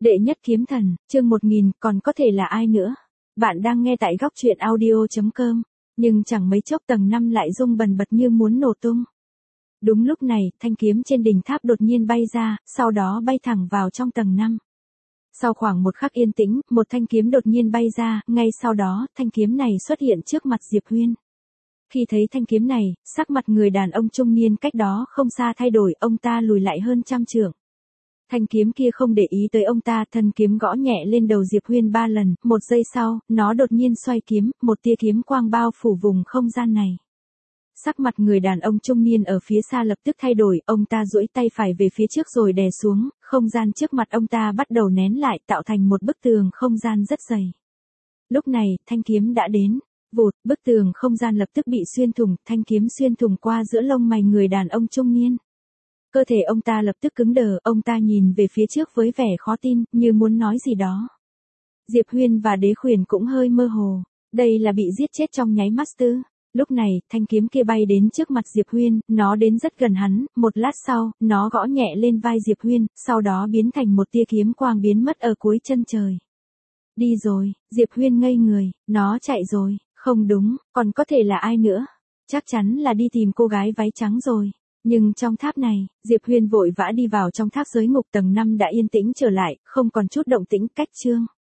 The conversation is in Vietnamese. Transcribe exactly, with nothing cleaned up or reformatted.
Đệ nhất kiếm thần, chương một nghìn, còn có thể là ai nữa? Bạn đang nghe tại góc truyện audio chấm com, nhưng chẳng mấy chốc tầng năm lại rung bần bật như muốn nổ tung. Đúng lúc này, thanh kiếm trên đỉnh tháp đột nhiên bay ra, sau đó bay thẳng vào trong tầng năm. Sau khoảng một khắc yên tĩnh, một thanh kiếm đột nhiên bay ra, ngay sau đó, thanh kiếm này xuất hiện trước mặt Diệp Huyên. Khi thấy thanh kiếm này, sắc mặt người đàn ông trung niên cách đó không xa thay đổi, ông ta lùi lại hơn trăm trượng. Thanh kiếm kia không để ý tới ông ta, thân kiếm gõ nhẹ lên đầu Diệp Huyên ba lần, một giây sau, nó đột nhiên xoay kiếm, một tia kiếm quang bao phủ vùng không gian này. Sắc mặt người đàn ông trung niên ở phía xa lập tức thay đổi, ông ta duỗi tay phải về phía trước rồi đè xuống, không gian trước mặt ông ta bắt đầu nén lại tạo thành một bức tường không gian rất dày. Lúc này, thanh kiếm đã đến, vụt, bức tường không gian lập tức bị xuyên thủng, thanh kiếm xuyên thủng qua giữa lông mày người đàn ông trung niên. Cơ thể ông ta lập tức cứng đờ, ông ta nhìn về phía trước với vẻ khó tin, như muốn nói gì đó. Diệp Huyên và Đế Khuyển cũng hơi mơ hồ, đây là bị giết chết trong nháy mắt ư? Lúc này, thanh kiếm kia bay đến trước mặt Diệp Huyên, nó đến rất gần hắn, một lát sau, nó gõ nhẹ lên vai Diệp Huyên, sau đó biến thành một tia kiếm quang biến mất ở cuối chân trời. Đi rồi, Diệp Huyên ngây người, nó chạy rồi, không đúng, còn có thể là ai nữa? Chắc chắn là đi tìm cô gái váy trắng rồi. Nhưng trong tháp này, Diệp Huyên vội vã đi vào trong tháp giới ngục tầng năm đã yên tĩnh trở lại, không còn chút động tĩnh. Cách chương